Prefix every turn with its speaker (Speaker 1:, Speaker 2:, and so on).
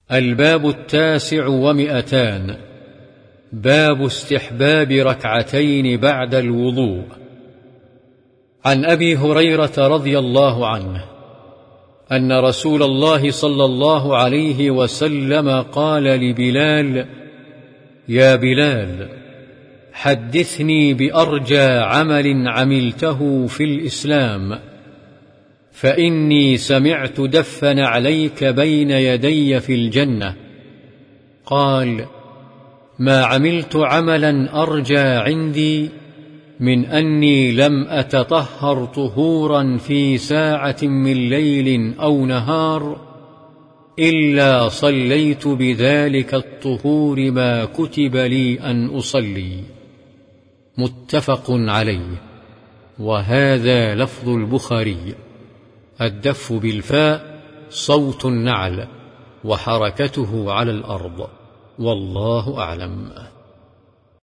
Speaker 1: الباب 900. باب استحباب ركعتين بعد الوضوء. عن أبي هريرة رضي الله عنه أن رسول الله صلى الله عليه وسلم قال لبلال: يا بلال، حدثني بأرجى عمل عملته في الإسلام، فإني سمعت دفن عليك بين يدي في الجنة. قال: ما عملت عملا أرجى عندي من أني لم أتطهر طهورا في ساعة من ليل أو نهار إلا صليت بذلك الطهور ما كتب لي أن أصلي. متفق عليه. وهذا لفظ البخاري. الدف بالفاء صوت النعل، وحركته على الأرض. والله أعلم.